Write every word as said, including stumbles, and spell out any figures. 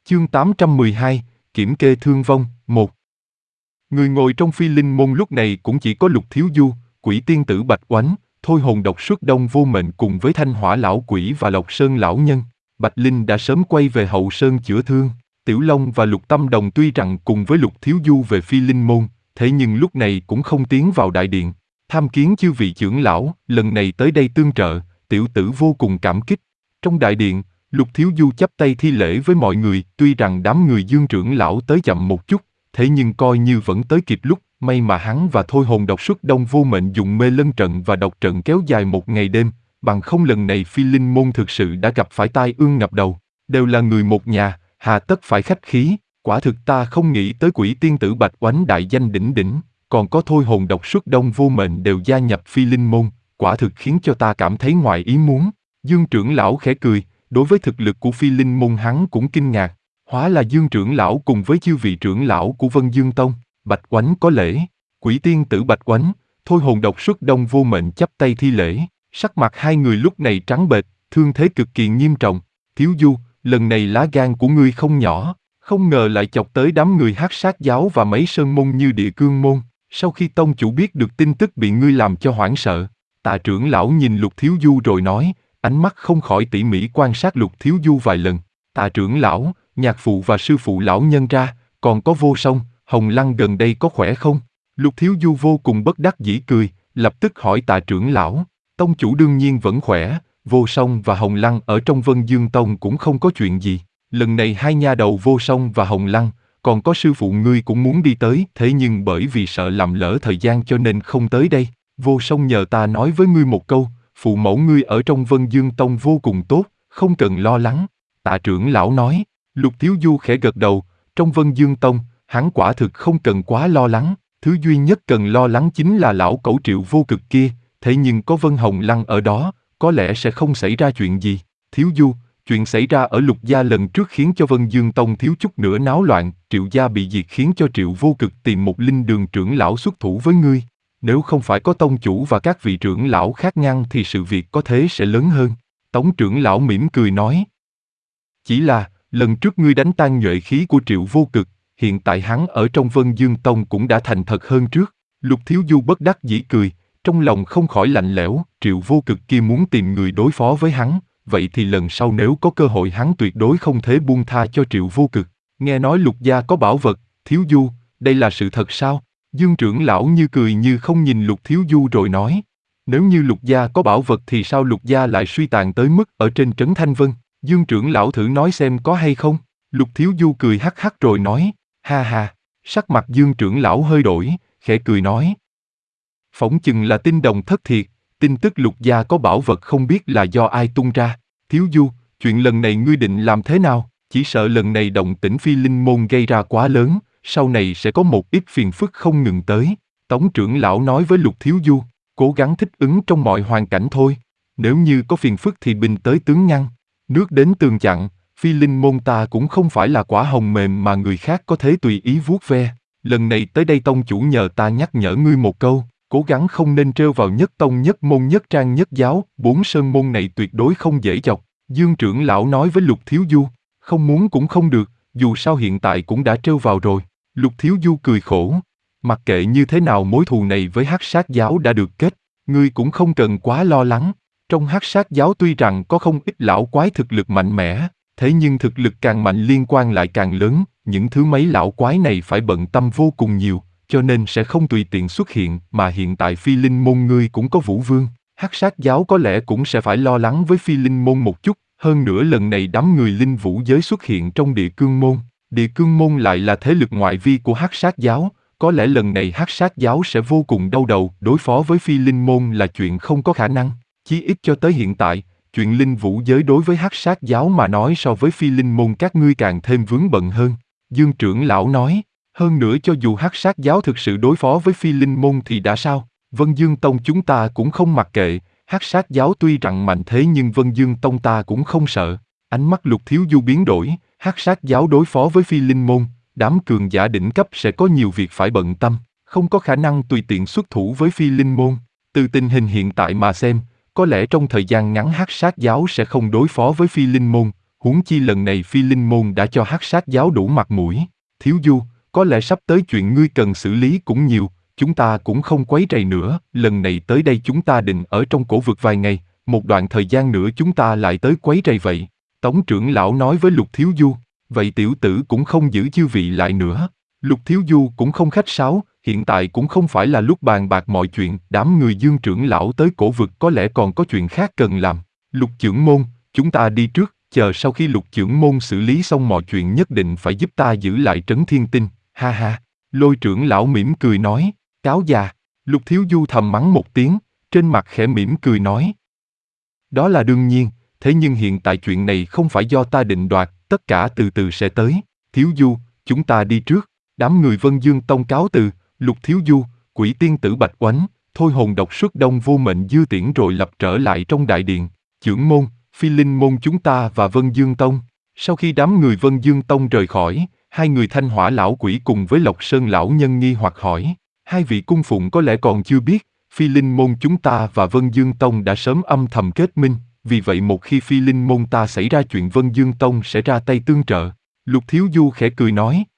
Chương tám trăm mười hai, Kiểm kê thương vong, một. Người ngồi trong Phi Linh môn lúc này cũng chỉ có Lục Thiếu Du, Quỷ Tiên Tử Bạch Oánh, Thôi Hồn Độc Xuất Đông Vô Mệnh cùng với Thanh Hỏa Lão Quỷ và Lộc Sơn Lão Nhân. Bạch Linh đã sớm quay về Hậu Sơn chữa thương. Tiểu Long và Lục Tâm Đồng tuy rằng cùng với Lục Thiếu Du về Phi Linh môn, thế nhưng lúc này cũng không tiến vào đại điện. Tham kiến chư vị trưởng lão, lần này tới đây tương trợ, tiểu tử vô cùng cảm kích. Trong đại điện, Lục Thiếu Du chắp tay thi lễ với mọi người, tuy rằng đám người Dương trưởng lão tới chậm một chút, thế nhưng coi như vẫn tới kịp lúc, may mà hắn và Thôi Hồn Độc Xuất Đông Vô Mệnh dùng mê lân trận và độc trận kéo dài một ngày đêm, bằng không lần này Phi Linh môn thực sự đã gặp phải tai ương ngập đầu. Đều là người một nhà, hà tất phải khách khí, quả thực ta không nghĩ tới Quỷ Tiên Tử Bạch Oánh đại danh đỉnh đỉnh, còn có Thôi Hồn Độc Xuất Đông Vô Mệnh đều gia nhập Phi Linh môn, quả thực khiến cho ta cảm thấy ngoài ý muốn. Dương trưởng lão khẽ cười, đối với thực lực của Phi Linh môn hắn cũng kinh ngạc, hóa là Dương trưởng lão cùng với chư vị trưởng lão của Vân Dương Tông. Bạch Oánh có lễ. Quỷ Tiên Tử Bạch Oánh, Thôi Hồn Độc Xuất Đông Vô Mệnh chắp tay thi lễ, sắc mặt hai người lúc này trắng bệch, thương thế cực kỳ nghiêm trọng. Thiếu Du, lần này lá gan của ngươi không nhỏ, không ngờ lại chọc tới đám người Hắc Sát giáo và mấy sơn môn như Địa Cương môn. Sau khi tông chủ biết được tin tức bị ngươi làm cho hoảng sợ, Tạ trưởng lão nhìn Lục Thiếu Du rồi nói, ánh mắt không khỏi tỉ mỉ quan sát Lục Thiếu Du vài lần. Tạ trưởng lão, nhạc phụ và sư phụ lão nhân ra, còn có Vô Song, Hồng Lăng gần đây có khỏe không? Lục Thiếu Du vô cùng bất đắc dĩ cười, lập tức hỏi Tạ trưởng lão, tông chủ đương nhiên vẫn khỏe, Vô Song và Hồng Lăng ở trong Vân Dương Tông cũng không có chuyện gì. Lần này hai nha đầu Vô Song và Hồng Lăng, còn có sư phụ ngươi cũng muốn đi tới, thế nhưng bởi vì sợ làm lỡ thời gian cho nên không tới đây. Vô Song nhờ ta nói với ngươi một câu, phụ mẫu ngươi ở trong Vân Dương Tông vô cùng tốt, không cần lo lắng. Tạ trưởng lão nói. Lục Thiếu Du khẽ gật đầu, trong Vân Dương Tông, hắn quả thực không cần quá lo lắng, thứ duy nhất cần lo lắng chính là lão cẩu Triệu Vô Cực kia, thế nhưng có Vân Hồng Lăng ở đó, có lẽ sẽ không xảy ra chuyện gì. Thiếu Du, chuyện xảy ra ở Lục gia lần trước khiến cho Vân Dương Tông thiếu chút nữa náo loạn, Triệu gia bị diệt khiến cho Triệu Vô Cực tìm một linh đường trưởng lão xuất thủ với ngươi. Nếu không phải có tông chủ và các vị trưởng lão khác ngăn thì sự việc có thế sẽ lớn hơn. Tống trưởng lão mỉm cười nói. Chỉ là, lần trước ngươi đánh tan nhuệ khí của Triệu Vô Cực, hiện tại hắn ở trong Vân Dương Tông cũng đã thành thật hơn trước. Lục Thiếu Du bất đắc dĩ cười, trong lòng không khỏi lạnh lẽo, Triệu Vô Cực kia muốn tìm người đối phó với hắn, vậy thì lần sau nếu có cơ hội hắn tuyệt đối không thể buông tha cho Triệu Vô Cực. Nghe nói Lục gia có bảo vật, Thiếu Du, đây là sự thật sao? Dương trưởng lão như cười như không nhìn Lục Thiếu Du rồi nói, nếu như Lục gia có bảo vật thì sao Lục gia lại suy tàn tới mức ở trên trấn Thanh Vân? Dương trưởng lão thử nói xem có hay không? Lục Thiếu Du cười hắc hắc rồi nói, ha ha, sắc mặt Dương trưởng lão hơi đổi, khẽ cười nói. Phỏng chừng là tin đồng thất thiệt, tin tức Lục gia có bảo vật không biết là do ai tung ra. Thiếu Du, chuyện lần này ngươi định làm thế nào? Chỉ sợ lần này động tĩnh Phi Linh môn gây ra quá lớn, sau này sẽ có một ít phiền phức không ngừng tới. Tống trưởng lão nói với Lục Thiếu Du, cố gắng thích ứng trong mọi hoàn cảnh thôi. Nếu như có phiền phức thì binh tới tướng ngăn. Nước đến tường chặn, Phi Linh môn ta cũng không phải là quả hồng mềm mà người khác có thể tùy ý vuốt ve. Lần này tới đây tông chủ nhờ ta nhắc nhở ngươi một câu, cố gắng không nên trêu vào nhất tông nhất môn nhất trang nhất giáo, bốn sơn môn này tuyệt đối không dễ chọc. Dương trưởng lão nói với Lục Thiếu Du, không muốn cũng không được, dù sao hiện tại cũng đã trêu vào rồi. Lục Thiếu Du cười khổ, mặc kệ như thế nào mối thù này với Hắc Sát giáo đã được kết, ngươi cũng không cần quá lo lắng. Trong Hắc Sát giáo tuy rằng có không ít lão quái thực lực mạnh mẽ, thế nhưng thực lực càng mạnh liên quan lại càng lớn, những thứ mấy lão quái này phải bận tâm vô cùng nhiều, cho nên sẽ không tùy tiện xuất hiện, mà hiện tại Phi Linh môn ngươi cũng có Vũ Vương, Hắc Sát giáo có lẽ cũng sẽ phải lo lắng với Phi Linh môn một chút, hơn nữa lần này đám người linh vũ giới xuất hiện trong Địa Cương môn, Địa Cương môn lại là thế lực ngoại vi của Hắc Sát giáo, có lẽ lần này Hắc Sát giáo sẽ vô cùng đau đầu, đối phó với Phi Linh môn là chuyện không có khả năng. Chí ít cho tới hiện tại, chuyện linh vũ giới đối với Hắc Sát giáo mà nói so với Phi Linh môn các ngươi càng thêm vướng bận hơn. Dương trưởng lão nói, hơn nữa cho dù Hắc Sát giáo thực sự đối phó với Phi Linh môn thì đã sao? Vân Dương Tông chúng ta cũng không mặc kệ, Hắc Sát giáo tuy rằng mạnh thế nhưng Vân Dương Tông ta cũng không sợ. Ánh mắt Lục Thiếu Du biến đổi, Hắc Sát giáo đối phó với Phi Linh môn, đám cường giả đỉnh cấp sẽ có nhiều việc phải bận tâm, không có khả năng tùy tiện xuất thủ với Phi Linh môn. Từ tình hình hiện tại mà xem, có lẽ trong thời gian ngắn Hắc Sát giáo sẽ không đối phó với Phi Linh môn, huống chi lần này Phi Linh môn đã cho Hắc Sát giáo đủ mặt mũi. Thiếu Du, có lẽ sắp tới chuyện ngươi cần xử lý cũng nhiều, chúng ta cũng không quấy rầy nữa, lần này tới đây chúng ta định ở trong cổ vực vài ngày, một đoạn thời gian nữa chúng ta lại tới quấy rầy vậy. Tống trưởng lão nói với Lục Thiếu Du, vậy tiểu tử cũng không giữ chư vị lại nữa. Lục Thiếu Du cũng không khách sáo, hiện tại cũng không phải là lúc bàn bạc mọi chuyện, đám người Dương trưởng lão tới cổ vực có lẽ còn có chuyện khác cần làm. Lục trưởng môn, chúng ta đi trước, chờ sau khi Lục trưởng môn xử lý xong mọi chuyện nhất định phải giúp ta giữ lại Trấn Thiên Tinh, ha ha. Lôi trưởng lão mỉm cười nói, cáo già. Lục Thiếu Du thầm mắng một tiếng, trên mặt khẽ mỉm cười nói. Đó là đương nhiên, thế nhưng hiện tại chuyện này không phải do ta định đoạt, tất cả từ từ sẽ tới. Thiếu Du, chúng ta đi trước. Đám người Vân Dương Tông cáo từ, Lục Thiếu Du, Quỷ Tiên Tử Bạch Oánh, Thôi Hồn Độc Xuất Đông Vô Mệnh Dư Tiễn rồi lập trở lại trong đại điện. Chưởng môn, Phi Linh môn chúng ta và Vân Dương Tông. Sau khi đám người Vân Dương Tông rời khỏi, hai người Thanh Hỏa lão quỷ cùng với Lộc Sơn lão nhân nghi hoặc hỏi, hai vị cung phụng có lẽ còn chưa biết, Phi Linh môn chúng ta và Vân Dương Tông đã sớm âm thầm kết minh, vì vậy một khi Phi Linh môn ta xảy ra chuyện Vân Dương Tông sẽ ra tay tương trợ. Lục Thiếu Du khẽ cười nói,